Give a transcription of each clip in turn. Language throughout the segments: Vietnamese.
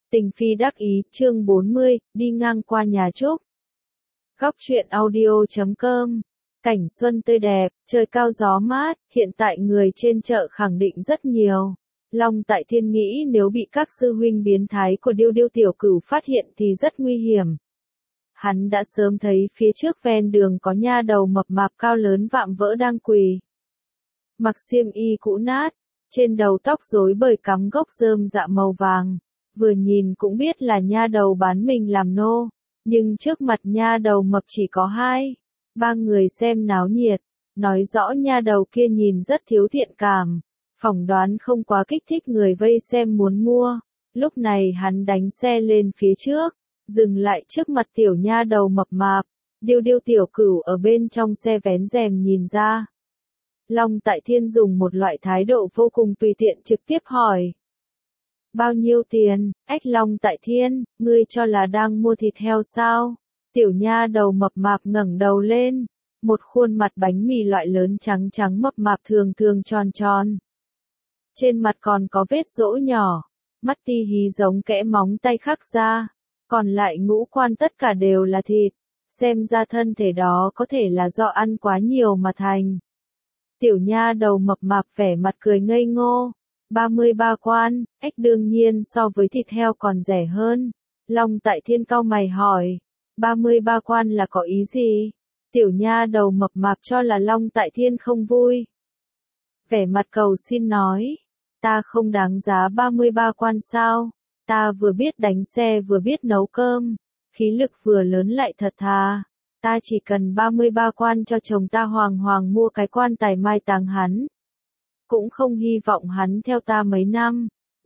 Tình Phi đắc ý, chương 40, đi ngang qua nhà Trúc. Góc truyện audio.com. Cảnh xuân tươi đẹp, trời cao gió mát, hiện tại người trên chợ khẳng định rất nhiều. Long Tại Thiên nghĩ nếu bị các sư huynh biến thái của Điêu Điêu tiểu cửu phát hiện thì rất nguy hiểm. Hắn đã sớm thấy phía trước ven đường có nha đầu mập mạp cao lớn vạm vỡ đang quỳ. Mặc xiêm y cũ nát, trên đầu tóc rối bời cắm gốc rơm dạ màu vàng. Vừa nhìn cũng biết là nha đầu bán mình làm nô, nhưng trước mặt nha đầu mập chỉ có 2-3 người xem náo nhiệt, nói rõ nha đầu kia nhìn rất thiếu thiện cảm, phỏng đoán không quá kích thích người vây xem muốn mua. Lúc này hắn đánh xe lên phía trước, dừng lại trước mặt tiểu nha đầu mập mạp, Điêu Điêu tiểu cửu ở bên trong xe vén rèm nhìn ra. Long Tại Thiên dùng một loại thái độ vô cùng tùy tiện trực tiếp hỏi. Bao nhiêu tiền? Ếch Long Tại Thiên, ngươi cho là đang mua thịt heo sao? Tiểu nha đầu mập mạp ngẩng đầu lên, một khuôn mặt bánh mì loại lớn trắng trắng mập mạp thường thường tròn tròn. Trên mặt còn có vết rỗ nhỏ, mắt ti hí giống kẽ móng tay khắc ra, còn lại ngũ quan tất cả đều là thịt, xem ra thân thể đó có thể là do ăn quá nhiều mà thành. Tiểu nha đầu mập mạp vẻ mặt cười ngây ngô. 33 quan, ếch đương nhiên so với thịt heo còn rẻ hơn. Long Tại Thiên cau mày hỏi, 33 quan là có ý gì? Tiểu nha đầu mập mạp cho là Long Tại Thiên không vui. Vẻ mặt cầu xin nói, ta không đáng giá 33 quan sao? Ta vừa biết đánh xe vừa biết nấu cơm, khí lực vừa lớn lại thật thà. Ta chỉ cần 33 quan cho chồng ta hoàng hoàng mua cái quan tài mai táng hắn. Cũng không hy vọng hắn theo ta mấy năm.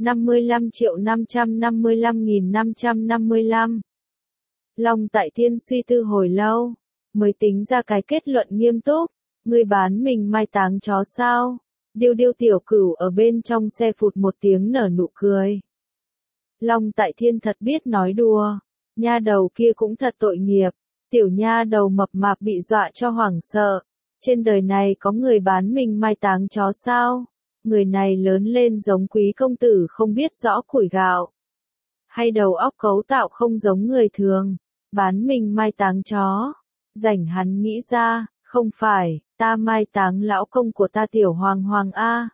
55.555.555. Long Tại Thiên suy tư hồi lâu, mới tính ra cái kết luận nghiêm túc. Ngươi bán mình mai táng chó sao? Điêu Điêu tiểu cửu ở bên trong xe phụt một tiếng nở nụ cười. Long Tại Thiên thật biết nói đùa. Nha đầu kia cũng thật tội nghiệp. Tiểu nha đầu mập mạp bị dọa cho hoảng sợ. Trên đời này có người bán mình mai táng chó sao? Người này lớn lên giống quý công tử không biết rõ củi gạo. Hay đầu óc cấu tạo không giống người thường. Bán mình mai táng chó. Rảnh hắn nghĩ ra, không phải, ta mai táng lão công của ta tiểu hoàng hoàng A.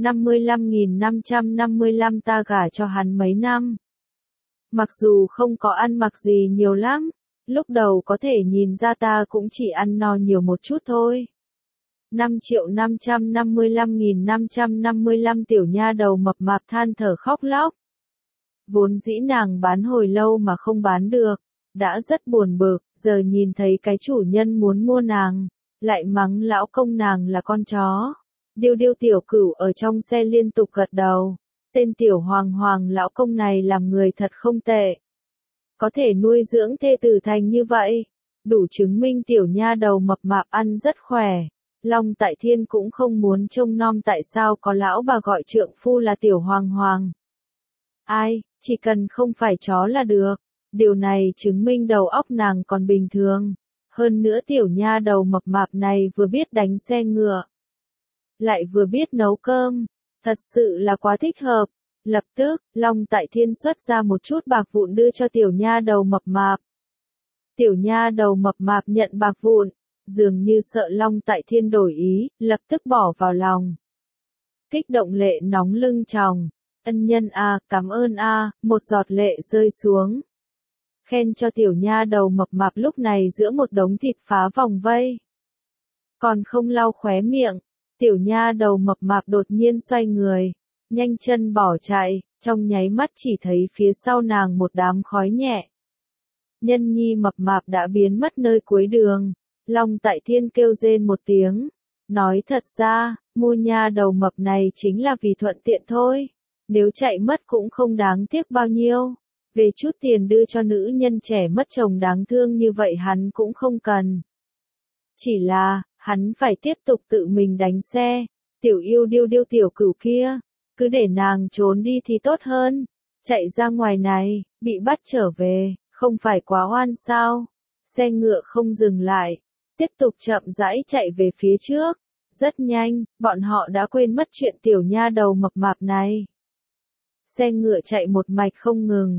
55.555 ta gả cho hắn mấy năm. Mặc dù không có ăn mặc gì nhiều lắm. Lúc đầu có thể nhìn ra ta cũng chỉ ăn no nhiều một chút thôi. 5.555.555 tiểu nha đầu mập mạp than thở khóc lóc. Vốn dĩ nàng bán hồi lâu mà không bán được, đã rất buồn bực, giờ nhìn thấy cái chủ nhân muốn mua nàng, lại mắng lão công nàng là con chó. Điêu Điêu tiểu cửu ở trong xe liên tục gật đầu, tên tiểu hoàng hoàng lão công này làm người thật không tệ. Có thể nuôi dưỡng thê tử thành như vậy, đủ chứng minh tiểu nha đầu mập mạp ăn rất khỏe. Long Tại Thiên cũng không muốn trông nom tại sao có lão bà gọi trượng phu là tiểu hoàng hoàng. Ai, chỉ cần không phải chó là được. Điều này chứng minh đầu óc nàng còn bình thường. Hơn nữa tiểu nha đầu mập mạp này vừa biết đánh xe ngựa, lại vừa biết nấu cơm. Thật sự là quá thích hợp. Lập tức, Long Tại Thiên xuất ra một chút bạc vụn đưa cho tiểu nha đầu mập mạp. Tiểu nha đầu mập mạp nhận bạc vụn, dường như sợ Long Tại Thiên đổi ý, lập tức bỏ vào lòng. Kích động lệ nóng lưng tròng. Ân nhân a, cảm ơn a, một giọt lệ rơi xuống. Khen cho tiểu nha đầu mập mạp lúc này giữa một đống thịt phá vòng vây. Còn không lau khóe miệng, tiểu nha đầu mập mạp đột nhiên xoay người, nhanh chân bỏ chạy, trong nháy mắt chỉ thấy phía sau nàng một đám khói nhẹ. Nhân nhi mập mạp đã biến mất nơi cuối đường. Long Tại Thiên kêu rên một tiếng, nói thật ra, mua nha đầu mập này chính là vì thuận tiện thôi, nếu chạy mất cũng không đáng tiếc bao nhiêu, về chút tiền đưa cho nữ nhân trẻ mất chồng đáng thương như vậy hắn cũng không cần. Chỉ là, hắn phải tiếp tục tự mình đánh xe, tiểu yêu Điêu Điêu tiểu cửu kia, cứ để nàng trốn đi thì tốt hơn, chạy ra ngoài này, bị bắt trở về, không phải quá oan sao? Xe ngựa không dừng lại. Tiếp tục chậm rãi chạy về phía trước. Rất nhanh, bọn họ đã quên mất chuyện tiểu nha đầu mập mạp này. Xe ngựa chạy một mạch không ngừng,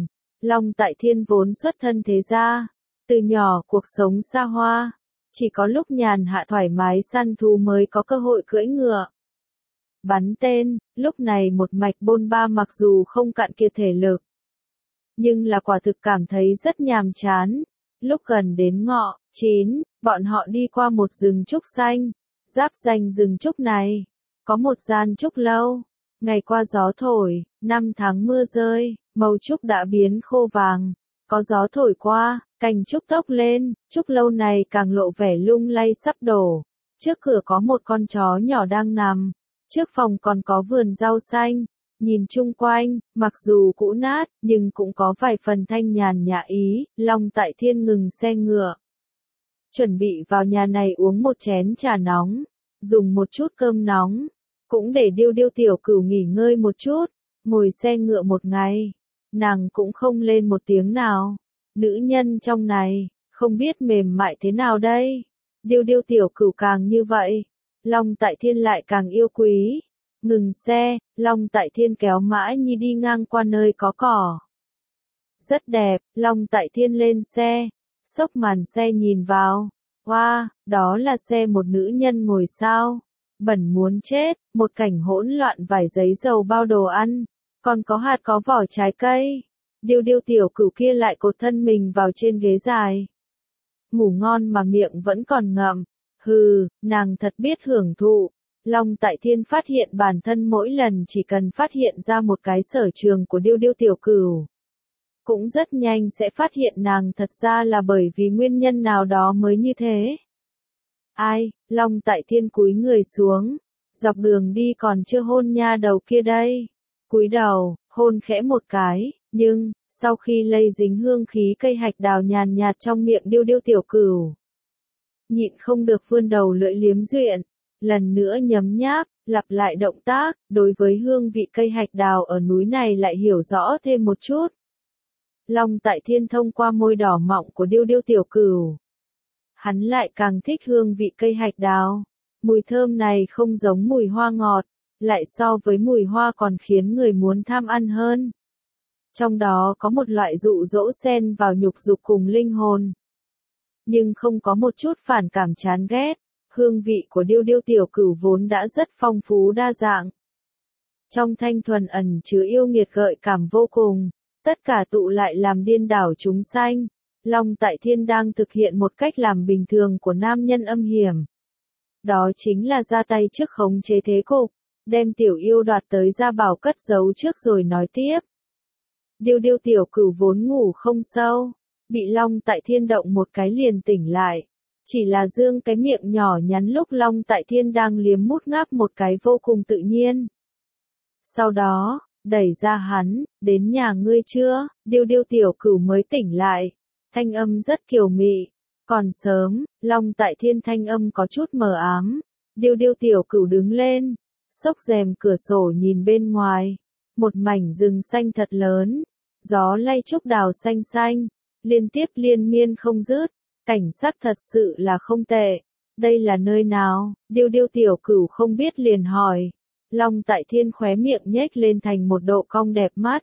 Long Tại Thiên vốn xuất thân thế gia, từ nhỏ cuộc sống xa hoa, chỉ có lúc nhàn hạ thoải mái săn thú mới có cơ hội cưỡi ngựa. Bắn tên, lúc này một mạch bôn ba mặc dù không cạn kiệt thể lực, nhưng là quả thực cảm thấy rất nhàm chán. Lúc gần đến ngọ, 9, bọn họ đi qua một rừng trúc xanh, giáp ranh rừng trúc này, có một gian trúc lâu. Ngày qua gió thổi, năm tháng mưa rơi, màu trúc đã biến khô vàng, có gió thổi qua, cành trúc tốc lên, trúc lâu này càng lộ vẻ lung lay sắp đổ. Trước cửa có một con chó nhỏ đang nằm, trước phòng còn có vườn rau xanh. Nhìn chung quanh, mặc dù cũ nát, nhưng cũng có vài phần thanh nhàn nhã ý. Long Tại Thiên ngừng xe ngựa, chuẩn bị vào nhà này uống một chén trà nóng, dùng một chút cơm nóng, cũng để Điêu Điêu tiểu cửu nghỉ ngơi một chút. Ngồi xe ngựa một ngày, nàng cũng không lên một tiếng nào. Nữ nhân trong này, không biết mềm mại thế nào đây. Điêu Điêu tiểu cửu càng như vậy, Long Tại Thiên lại càng yêu quý. Ngừng xe, Long Tại Thiên kéo Mã Nhi đi ngang qua nơi có cỏ. Rất đẹp, Long Tại Thiên lên xe, xốc màn xe nhìn vào. Wow, đó là xe một nữ nhân ngồi sao? Bẩn muốn chết, một cảnh hỗn loạn vải giấy dầu bao đồ ăn, còn có hạt có vỏ trái cây. Điêu Điêu tiểu cửu kia lại cột thân mình vào trên ghế dài. Ngủ ngon mà miệng vẫn còn ngậm. Hừ, nàng thật biết hưởng thụ. Long Tại Thiên phát hiện bản thân mỗi lần chỉ cần phát hiện ra một cái sở trường của Điêu Điêu tiểu cửu, cũng rất nhanh sẽ phát hiện nàng thật ra là bởi vì nguyên nhân nào đó mới như thế. Ai, Long Tại Thiên cúi người xuống, dọc đường đi còn chưa hôn nha đầu kia đây. Cúi đầu, hôn khẽ một cái, nhưng, sau khi lây dính hương khí cây hạch đào nhàn nhạt trong miệng Điêu Điêu tiểu cửu, nhịn không được vươn đầu lưỡi liếm duyện. Lần nữa nhấm nháp, lặp lại động tác, đối với hương vị cây hạch đào ở núi này lại hiểu rõ thêm một chút. Long Tại Thiên thông qua môi đỏ mọng của Điêu Điêu tiểu cửu, hắn lại càng thích hương vị cây hạch đào. Mùi thơm này không giống mùi hoa ngọt, lại so với mùi hoa còn khiến người muốn tham ăn hơn. Trong đó có một loại dụ dỗ xen vào nhục dục cùng linh hồn, nhưng không có một chút phản cảm chán ghét. Hương vị của Điêu Điêu tiểu cửu vốn đã rất phong phú đa dạng. Trong thanh thuần ẩn chứa yêu nghiệt gợi cảm vô cùng, tất cả tụ lại làm điên đảo chúng sanh. Long Tại Thiên đang thực hiện một cách làm bình thường của nam nhân âm hiểm. Đó chính là ra tay trước khống chế thế cục, đem tiểu yêu đoạt tới gia bảo cất giấu trước rồi nói tiếp. Điêu Điêu tiểu cửu vốn ngủ không sâu, bị Long Tại Thiên động một cái liền tỉnh lại. Chỉ là dương cái miệng nhỏ nhắn lúc Long Tại Thiên đang liếm mút ngáp một cái vô cùng tự nhiên. Sau đó, đẩy ra hắn, đến nhà ngươi chưa? Điêu Điêu tiểu cửu mới tỉnh lại. Thanh âm rất kiều mị. Còn sớm, Long Tại Thiên thanh âm có chút mờ ám. Điêu Điêu tiểu cửu đứng lên, xốc rèm cửa sổ nhìn bên ngoài. Một mảnh rừng xanh thật lớn. Gió lay trúc đào xanh xanh, liên tiếp liên miên không dứt. Cảnh sắc thật sự là không tệ. Đây là nơi nào? Điêu Điêu tiểu cửu không biết liền hỏi. Long Tại Thiên khóe miệng nhếch lên thành một độ cong đẹp mắt.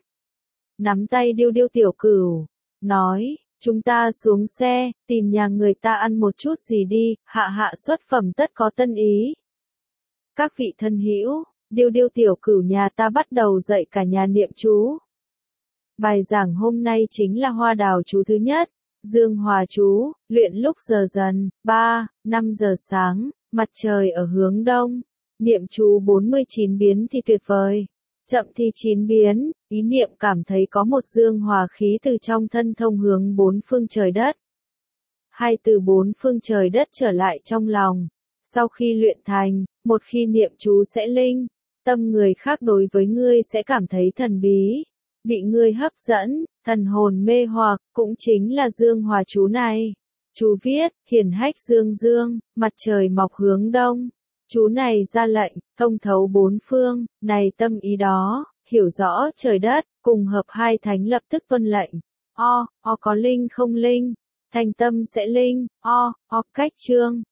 Nắm tay Điêu Điêu tiểu cửu, nói, chúng ta xuống xe, tìm nhà người ta ăn một chút gì đi, hạ hạ xuất phẩm tất có tân ý. Các vị thân hữu, Điêu Điêu tiểu cửu nhà ta bắt đầu dạy cả nhà niệm chú. Bài giảng hôm nay chính là hoa đào chú thứ nhất. Dương Hòa chú, luyện lúc giờ dần, 3-5 giờ sáng, mặt trời ở hướng đông. Niệm chú 49 biến thì tuyệt vời. Chậm thì 9 biến, ý niệm cảm thấy có một dương hòa khí từ trong thân thông hướng bốn phương trời đất. Hai từ bốn phương trời đất trở lại trong lòng. Sau khi luyện thành, một khi niệm chú sẽ linh, tâm người khác đối với ngươi sẽ cảm thấy thần bí, bị ngươi hấp dẫn, thần hồn mê hoặc, cũng chính là dương hòa chú này. Chú viết, hiển hách dương dương, mặt trời mọc hướng đông. Chú này ra lệnh, thông thấu bốn phương, này tâm ý đó, hiểu rõ trời đất, cùng hợp hai thánh lập tức tuân lệnh. O có linh không linh, thành tâm sẽ linh, o cách chương.